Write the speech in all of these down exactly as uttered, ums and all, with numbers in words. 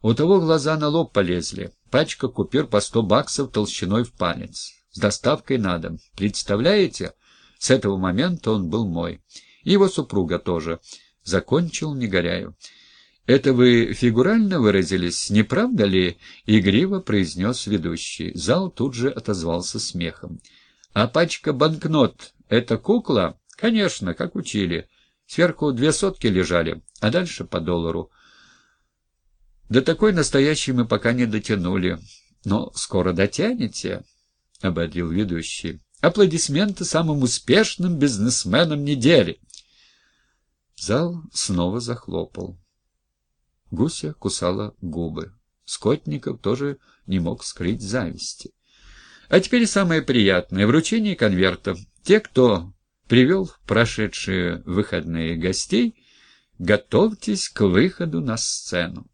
У того глаза на лоб полезли. Пачка купюр по сто баксов толщиной в палец. С доставкой на дом. Представляете? С этого момента он был мой. И его супруга тоже. Закончил Негоряю. «Это вы фигурально выразились, не правда ли?» — игриво произнес ведущий. Зал тут же отозвался смехом. «А пачка банкнот — это кукла?» «Конечно, как учили. Сверху две сотки лежали, а дальше по доллару». «До такой настоящей мы пока не дотянули. Но скоро дотянете», — ободрил ведущий. «Аплодисменты самым успешным бизнесменам недели». Зал снова захлопал. Гуся кусала губы. Скотников тоже не мог скрыть зависти. А теперь самое приятное — вручение конвертов. Те, кто привел в прошедшие выходные гостей, готовьтесь к выходу на сцену.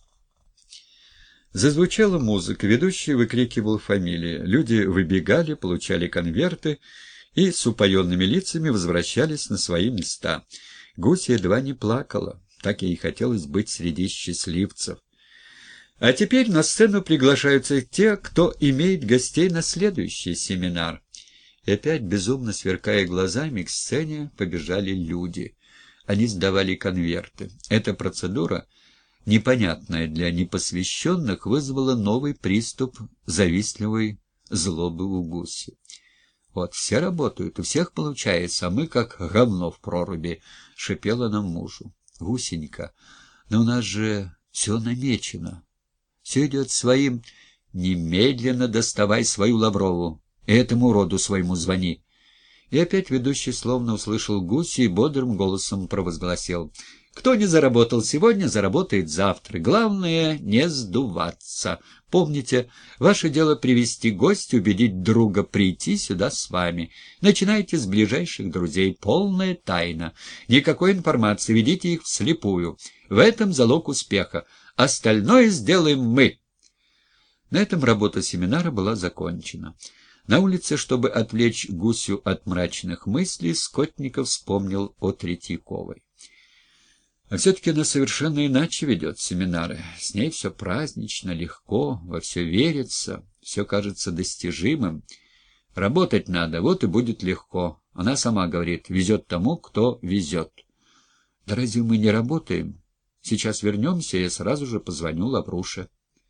Зазвучала музыка, ведущий выкрикивал фамилии. Люди выбегали, получали конверты и с упоенными лицами возвращались на свои места. Гуся едва не плакала. Так ей хотелось быть среди счастливцев. А теперь на сцену приглашаются те, кто имеет гостей на следующий семинар. И опять, безумно сверкая глазами, к сцене побежали люди. Они сдавали конверты. Эта процедура, непонятная для непосвященных, вызвала новый приступ завистливой злобы у Гуси. «Вот, все работают, у всех получается, а мы как говно в проруби», — шипела она мужу. «Гусенька, но у нас же все намечено. Все идет своим. Немедленно доставай свою Лаврову. И этому уроду своему звони». И опять ведущий словно услышал Гуси и бодрым голосом провозгласил: «Кто не заработал сегодня, заработает завтра. Главное — не сдуваться. Помните, ваше дело привести гостя, убедить друга прийти сюда с вами. Начинайте с ближайших друзей. Полная тайна. Никакой информации, ведите их вслепую. В этом залог успеха. Остальное сделаем мы». На этом работа семинара была закончена. На улице, чтобы отвлечь Гусю от мрачных мыслей, Скотников вспомнил о Третьяковой. А все-таки она совершенно иначе ведет семинары. С ней все празднично, легко, во все верится, все кажется достижимым. Работать надо, вот и будет легко. Она сама говорит, везет тому, кто везет. Да разве мы не работаем? Сейчас вернемся, я сразу же позвоню Лавруше.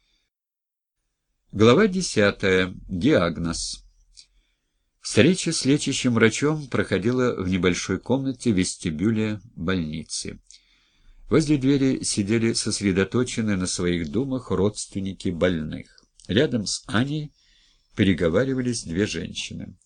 Глава десятая. Диагноз. Встреча с лечащим врачом проходила в небольшой комнате вестибюля больницы. Возле двери сидели сосредоточенные на своих думах родственники больных. Рядом с Аней переговаривались две женщины.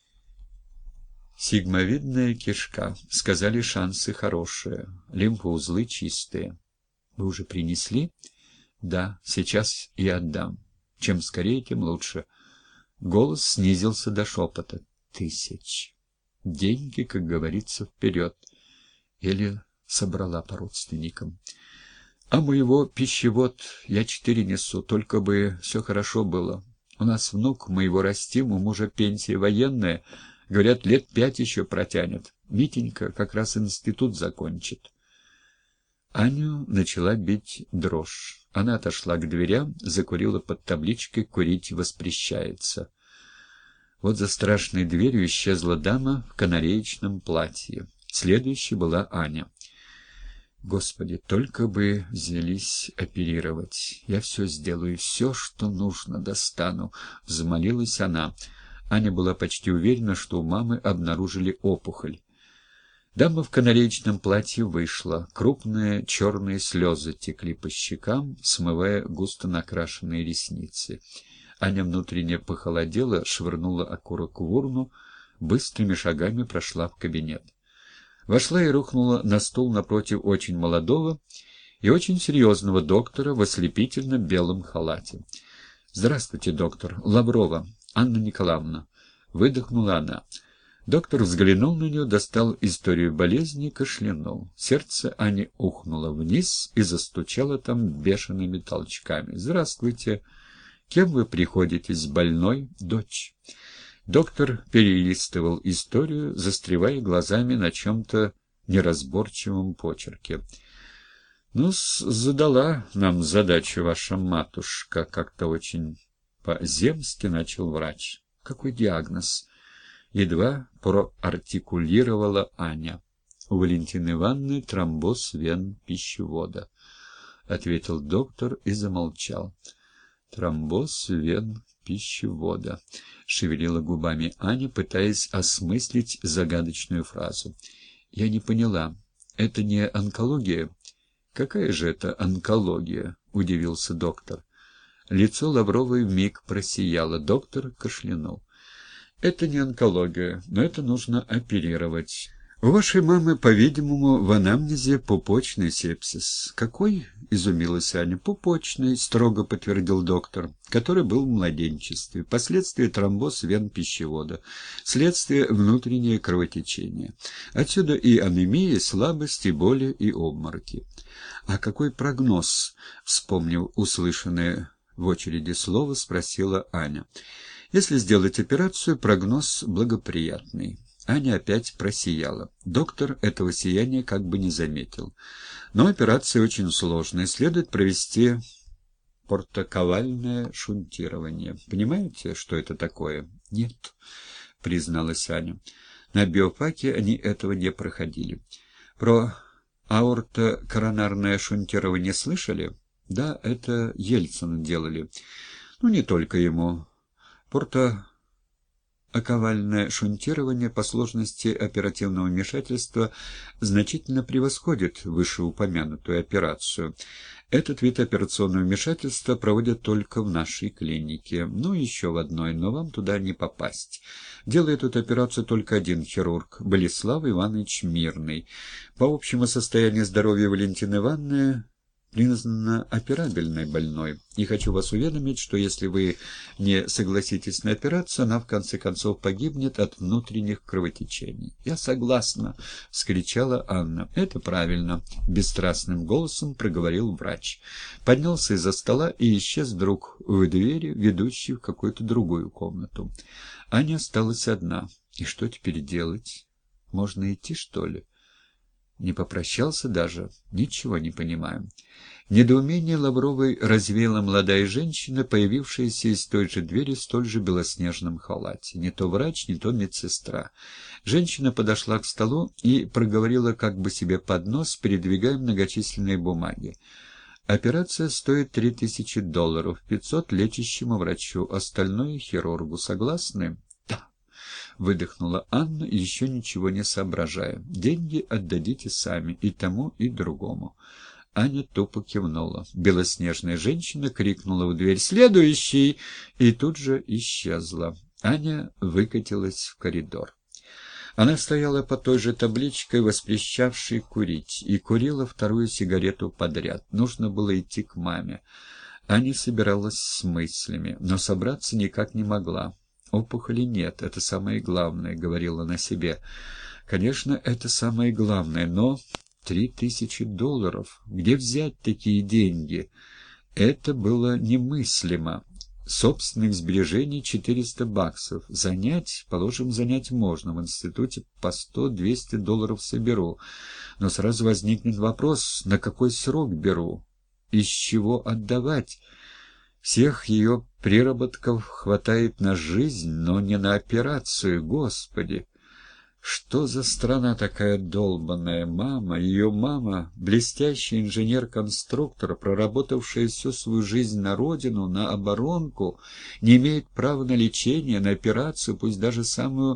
«Сигмовидная кишка. Сказали, шансы хорошие. Лимфоузлы чистые. Вы уже принесли?» «Да, сейчас и отдам. Чем скорее, тем лучше». Голос снизился до шепота. «Тысяч. Деньги, как говорится, вперед». Или собрала по родственникам. «А моего пищевод я четыре несу, только бы все хорошо было. У нас внук, мы его растим, у мужа пенсия военная, говорят, лет пять еще протянет. Витенька как раз институт закончит». Аню начала бить дрожь. Она отошла к дверям, закурила под табличкой «Курить воспрещается». Вот за страшной дверью исчезла дама в канареечном платье. Следующей была Аня. «Господи, только бы взялись оперировать. Я все сделаю, все, что нужно, достану», — взмолилась она. Аня была почти уверена, что у мамы обнаружили опухоль. Дама в канареечном платье вышла. Крупные черные слезы текли по щекам, смывая густо накрашенные ресницы. Аня внутренне похолодела, швырнула окурок в урну, быстрыми шагами прошла в кабинет. Вошла и рухнула на стул напротив очень молодого и очень серьезного доктора в ослепительно белом халате. «Здравствуйте, доктор. Лаврова Анна Николаевна», — выдохнула она. Доктор взглянул на нее, достал историю болезни и кашлянул. Сердце Ани ухнуло вниз и застучало там бешеными толчками. «Здравствуйте. Кем вы приходитесь, больной?» «Дочь». Доктор перелистывал историю, застревая глазами на чем-то неразборчивом почерке. Ну, задала нам задачу ваша матушка, как-то очень по-земски начал врач. Какой диагноз? Едва проартикулировала Аня. У Валентины Ивановны тромбоз вен пищевода, ответил доктор и замолчал. Тромбоз вен пищевода, шевелила губами Аня, пытаясь осмыслить загадочную фразу. Я не поняла. Это не онкология? Какая же это онкология? Удивился доктор. Лицо Лавровой вмиг просияло. Доктор кашлянул. Это не онкология, но это нужно оперировать. У вашей мамы, по-видимому, в анамнезе пупочный сепсис. Какой? Изумилась Аня. Пупочный, строго подтвердил доктор, который был в младенчестве. Последствия тромбоз вен пищевода. Следствие внутреннее кровотечение. Отсюда и анемия, и слабость, и боли, и обмороки. А какой прогноз? Вспомнив услышанное в очереди слово, спросила Аня. Если сделать операцию, прогноз благоприятный. Аня опять просияла. Доктор этого сияния как бы не заметил. Но операция очень сложная. Следует провести портоковальное шунтирование. Понимаете, что это такое? Нет, призналась Аня. На биофаке они этого не проходили. Про аортокоронарное шунтирование слышали? Да, это Ельцин делали. Ну, не только ему. Портоковальное шунтирование по сложности оперативного вмешательства значительно превосходит вышеупомянутую операцию. Этот вид операционного вмешательства проводят только в нашей клинике. Ну, еще в одной, но вам туда не попасть. Делает эту операцию только один хирург, Болеслав Иванович Мирный. По общему состоянию здоровья Валентины Ивановны признана операбельной больной. И хочу вас уведомить, что если вы не согласитесь на операцию, она в конце концов погибнет от внутренних кровотечений. «Я согласна!» — вскричала Анна. «Это правильно!» — бесстрастным голосом проговорил врач. Поднялся из-за стола и исчез вдруг в двери, ведущей в какую-то другую комнату. Аня осталась одна. И что теперь делать? Можно идти, что ли? Не попрощался даже? Ничего не понимаю. Недоумение Лавровой развеяла молодая женщина, появившаяся из той же двери в столь же белоснежном халате. Не то врач, не то медсестра. Женщина подошла к столу и проговорила как бы себе под нос, передвигая многочисленные бумаги. Операция стоит три тысячи долларов, пятьсот лечащему врачу, остальное хирургу. Согласны? Выдохнула Анна, еще ничего не соображая. «Деньги отдадите сами, и тому, и другому». Аня тупо кивнула. Белоснежная женщина крикнула в дверь «Следующий!» и тут же исчезла. Аня выкатилась в коридор. Она стояла под той же табличкой, воспрещавшей курить, и курила вторую сигарету подряд. Нужно было идти к маме. Аня собиралась с мыслями, но собраться никак не могла. «Опухоли нет, это самое главное», — говорила она себе. «Конечно, это самое главное, но три тысячи долларов. Где взять такие деньги?» Это было немыслимо. Собственных сбережений четыреста баксов. Занять, положим, занять можно. В институте по сто-двести долларов соберу. Но сразу возникнет вопрос, на какой срок беру? Из чего отдавать? Всех ее приработков хватает на жизнь, но не на операцию, Господи! Что за страна такая долбаная? Мама, ее мама, блестящий инженер-конструктор, проработавшая всю свою жизнь на родину, на оборонку, не имеет права на лечение, на операцию, пусть даже самую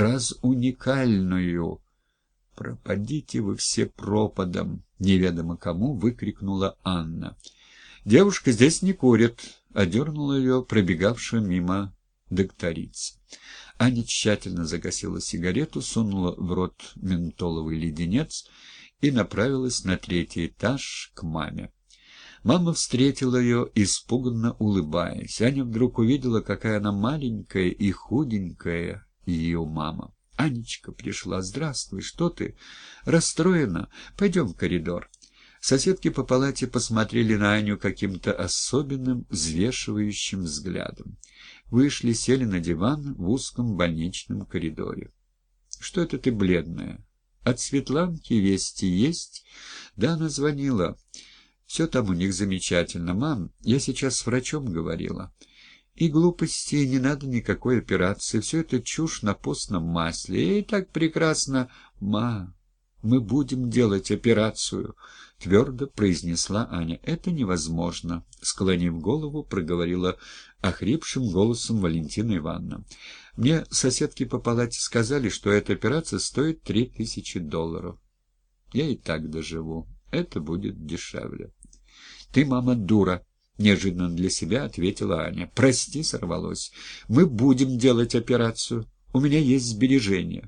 разуникальную. «Пропадите вы все пропадом!» — неведомо кому выкрикнула Анна. «Девушка здесь не курит», — одернула ее пробегавшая мимо докторица. Аня тщательно загасила сигарету, сунула в рот ментоловый леденец и направилась на третий этаж к маме. Мама встретила ее, испуганно улыбаясь. Аня вдруг увидела, какая она маленькая и худенькая, ее мама. «Анечка пришла. Здравствуй. Что ты? Расстроена? Пойдем в коридор». Соседки по палате посмотрели на Аню каким-то особенным, взвешивающим взглядом. Вышли, сели на диван в узком больничном коридоре. «Что это ты бледная? От Светланки вести есть? Да, она звонила. Все там у них замечательно. Мам, я сейчас с врачом говорила. И глупости, не надо никакой операции. Все это чушь на постном масле. И так прекрасно. Ма, мы будем делать операцию, твердо произнесла Аня. Это невозможно, склонив голову, проговорила охрипшим голосом Валентина Ивановна. Мне соседки по палате сказали, что эта операция стоит три тысячи долларов. Я и так доживу. Это будет дешевле. Ты, мама, дура. Неожиданно для себя ответила Аня. Прости, сорвалось. Мы будем делать операцию. У меня есть сбережения.